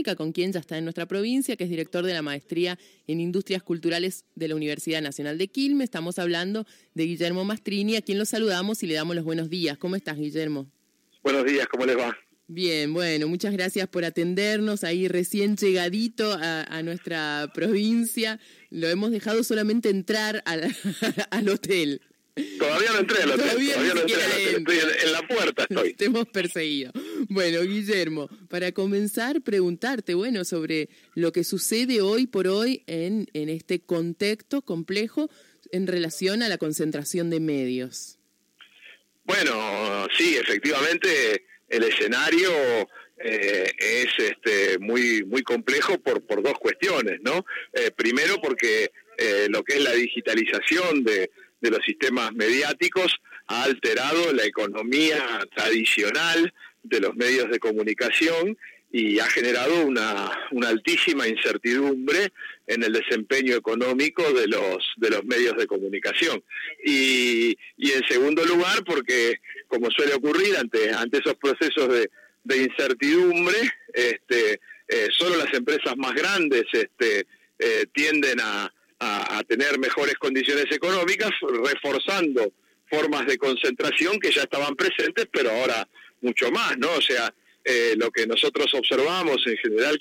con quien ya está en nuestra provincia, que es director de la Maestría en Industrias Culturales de la Universidad Nacional de Quilmes. Estamos hablando de Guillermo Mastrini, a quien lo saludamos y le damos los buenos días. ¿Cómo estás, Guillermo? Buenos días, ¿cómo les va? Bien, bueno, muchas gracias por atendernos ahí recién llegadito a nuestra provincia. Lo hemos dejado solamente entrar al hotel. Todavía no entré al hotel, todavía no entré al hotel. Estoy en la puerta, estoy. Te hemos perseguido. Bueno, Guillermo, para comenzar, preguntarte, bueno, sobre lo que sucede hoy por hoy en este contexto complejo en relación a la concentración de medios. Bueno, sí, efectivamente, el escenario es muy complejo por dos cuestiones, ¿no? Primero porque lo que es la digitalización de los sistemas mediáticos ha alterado la economía tradicional de los medios de comunicación y ha generado una altísima incertidumbre en el desempeño económico de los medios de comunicación. Y en segundo lugar, porque como suele ocurrir ante esos procesos de incertidumbre, solo las empresas más grandes tienden a tener mejores condiciones económicas, reforzando formas de concentración que ya estaban presentes, pero ahora mucho más, ¿no? O sea, lo que nosotros observamos en general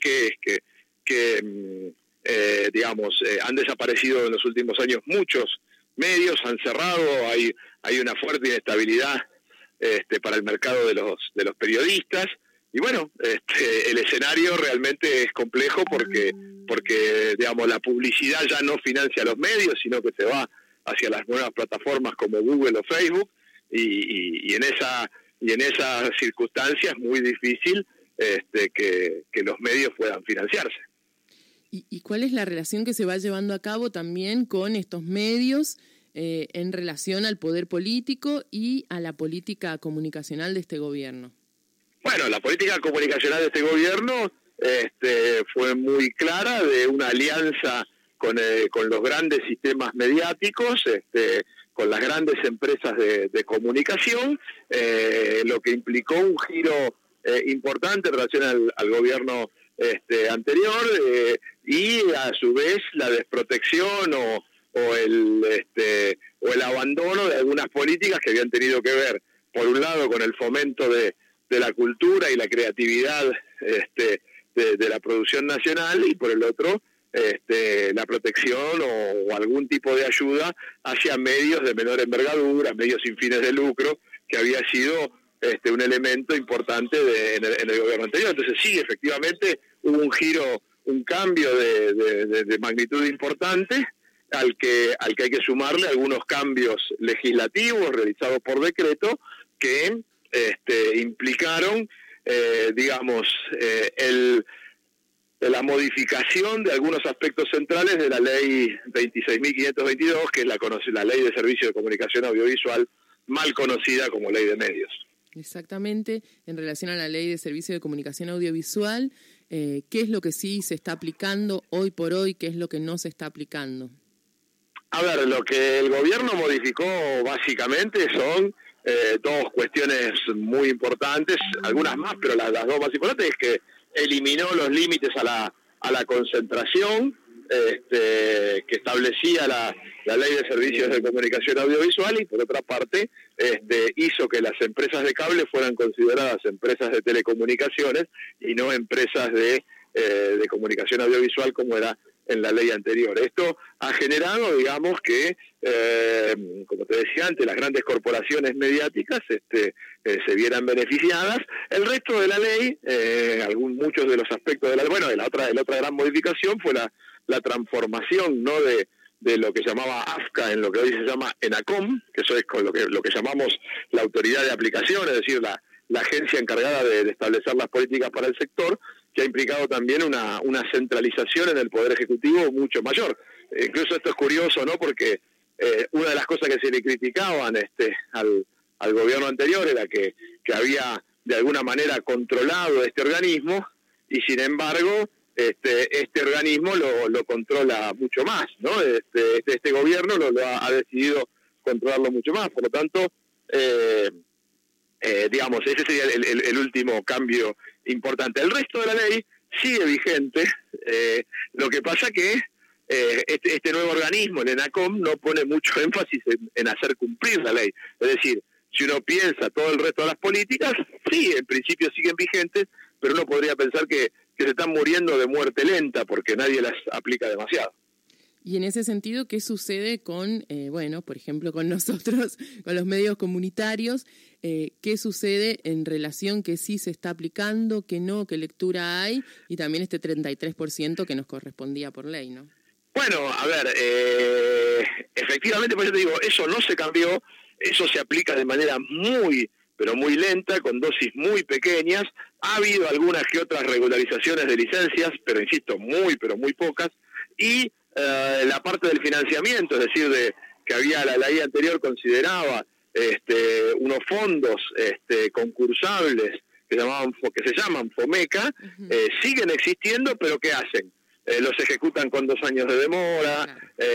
han desaparecido en los últimos años muchos medios, han cerrado, hay una fuerte inestabilidad para el mercado de los periodistas. Y bueno, el escenario realmente es complejo porque digamos, la publicidad ya no financia los medios, sino que se va hacia las nuevas plataformas como Google o Facebook, y en esas circunstancias es muy difícil que los medios puedan financiarse. ¿Y cuál es la relación que se va llevando a cabo también con estos medios en relación al poder político y a la política comunicacional de este gobierno? Bueno, la política comunicacional de este gobierno fue muy clara, de una alianza con los grandes sistemas mediáticos, con las grandes empresas de comunicación, lo que implicó un giro importante en relación al gobierno anterior, y a su vez la desprotección o el abandono de algunas políticas que habían tenido que ver, por un lado, con el fomento de la cultura y la creatividad de la producción nacional, y por el otro la protección o algún tipo de ayuda hacia medios de menor envergadura, medios sin fines de lucro, que había sido un elemento importante en el gobierno anterior. Entonces sí, efectivamente hubo un giro, un cambio de magnitud importante, al que hay que sumarle algunos cambios legislativos realizados por decreto que implicaron, la modificación de algunos aspectos centrales de la ley 26.522, que es la ley de Servicio de Comunicación Audiovisual, mal conocida como ley de medios. Exactamente, en relación a la ley de Servicio de Comunicación Audiovisual, ¿qué es lo que sí se está aplicando hoy por hoy? ¿Qué es lo que no se está aplicando? A ver, lo que el gobierno modificó básicamente son dos cuestiones muy importantes, algunas más, pero las dos más importantes es que eliminó los límites a la concentración que establecía la ley de servicios de comunicación audiovisual, y por otra parte hizo que las empresas de cable fueran consideradas empresas de telecomunicaciones y no empresas de comunicación audiovisual como era en la ley anterior. Esto ha generado, digamos, que, como te decía antes, las grandes corporaciones mediáticas se vieran beneficiadas. El resto de la ley, muchos de los aspectos de la otra gran modificación fue la transformación, ¿no?, de lo que llamaba AFCA en lo que hoy se llama ENACOM, que eso es con lo que llamamos la autoridad de aplicación, es decir, la agencia encargada de establecer las políticas para el sector, que ha implicado también una centralización en el Poder Ejecutivo mucho mayor. Incluso esto es curioso, ¿no?, porque una de las cosas que se le criticaban al gobierno anterior era que había de alguna manera controlado este organismo, y sin embargo este organismo lo controla mucho más, ¿no? Este gobierno lo ha decidido controlarlo mucho más. Por lo tanto, ese sería el último cambio importante. El resto de la ley sigue vigente. Lo que pasa que este nuevo organismo, el ENACOM, no pone mucho énfasis en hacer cumplir la ley. Es decir, si uno piensa todo el resto de las políticas, sí, en principio siguen vigentes, pero uno podría pensar que se están muriendo de muerte lenta porque nadie las aplica demasiado. Y en ese sentido, ¿qué sucede con, por ejemplo, con nosotros, con los medios comunitarios? ¿Qué sucede en relación que sí se está aplicando, que no, qué lectura hay? Y también este 33% que nos correspondía por ley, ¿no? Bueno, a ver, efectivamente, por eso te digo, eso no se cambió, eso se aplica de manera muy, pero muy lenta, con dosis muy pequeñas. Ha habido algunas que otras regularizaciones de licencias, pero insisto, muy, pero muy pocas. Y la parte del financiamiento, es decir, que había la ley anterior consideraba unos fondos concursables que se llaman FOMECA, siguen existiendo, pero ¿qué hacen? Los ejecutan con 2 años de demora.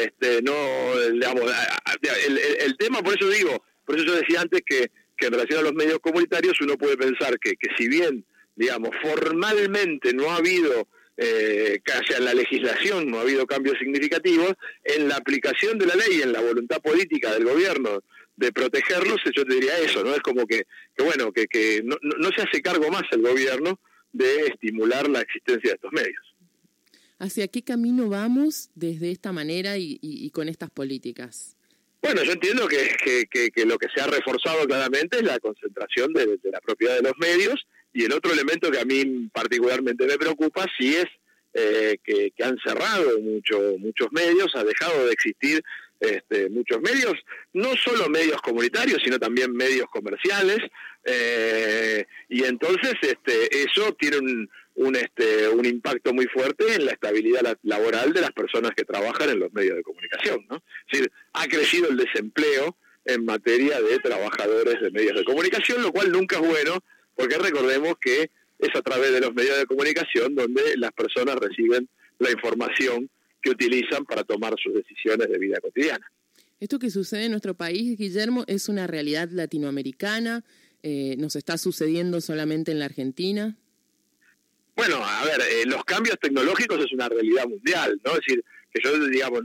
El tema, por eso yo decía antes que en relación a los medios comunitarios uno puede pensar que si bien, digamos, formalmente no ha habido, en la legislación no ha habido cambios significativos, en la aplicación de la ley, en la voluntad política del gobierno de protegerlos, yo te diría eso, ¿no? Es como que no se hace cargo más el gobierno de estimular la existencia de estos medios. ¿Hacia qué camino vamos desde esta manera y con estas políticas? Bueno, yo entiendo que lo que se ha reforzado claramente es la concentración de la propiedad de los medios, y el otro elemento que a mí particularmente me preocupa sí es que han cerrado muchos medios, ha dejado de existir muchos medios, no solo medios comunitarios, sino también medios comerciales, y entonces eso tiene un impacto muy fuerte en la estabilidad laboral de las personas que trabajan en los medios de comunicación, ¿no? Es decir, ha crecido el desempleo en materia de trabajadores de medios de comunicación, lo cual nunca es bueno, porque recordemos que es a través de los medios de comunicación donde las personas reciben la información que utilizan para tomar sus decisiones de vida cotidiana. Esto que sucede en nuestro país, Guillermo, es una realidad latinoamericana, ¿nos está sucediendo solamente en la Argentina? Bueno, a ver, los cambios tecnológicos es una realidad mundial, ¿no? Es decir, que yo, digamos,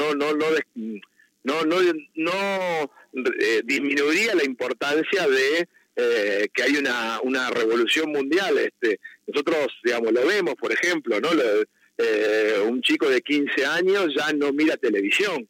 no disminuiría la importancia de que hay una revolución mundial. Nosotros, digamos, lo vemos, por ejemplo, ¿no? Un chico de 15 años ya no mira televisión.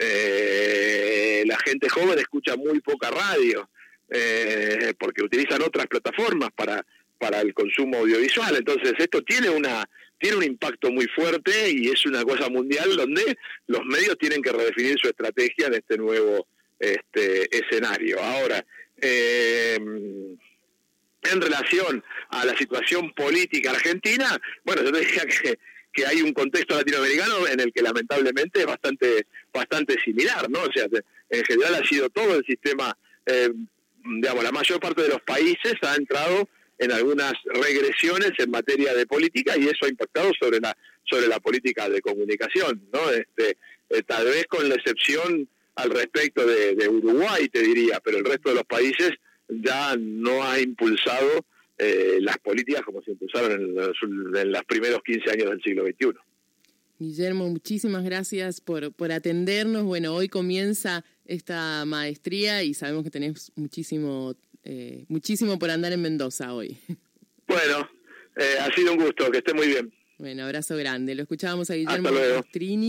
La gente joven escucha muy poca radio, porque utilizan otras plataformas para el consumo audiovisual. Entonces esto tiene un impacto muy fuerte y es una cosa mundial donde los medios tienen que redefinir su estrategia en este nuevo escenario. Ahora, en relación a la situación política argentina, bueno, yo te decía que hay un contexto latinoamericano en el que lamentablemente es bastante similar, ¿no? O sea, en general ha sido todo el sistema, digamos, la mayor parte de los países ha entrado en algunas regresiones en materia de política, y eso ha impactado sobre la política de comunicación, ¿no? Tal vez con la excepción al respecto de Uruguay, te diría, pero el resto de los países ya no ha impulsado las políticas como se impulsaron en los primeros 15 años del siglo XXI. Guillermo, muchísimas gracias por atendernos. Bueno, hoy comienza esta maestría y sabemos que tenés muchísimo por andar en Mendoza hoy. Bueno, ha sido un gusto, que esté muy bien. Bueno, abrazo grande. Lo escuchábamos a Guillermo Hasta luego. Maestrini.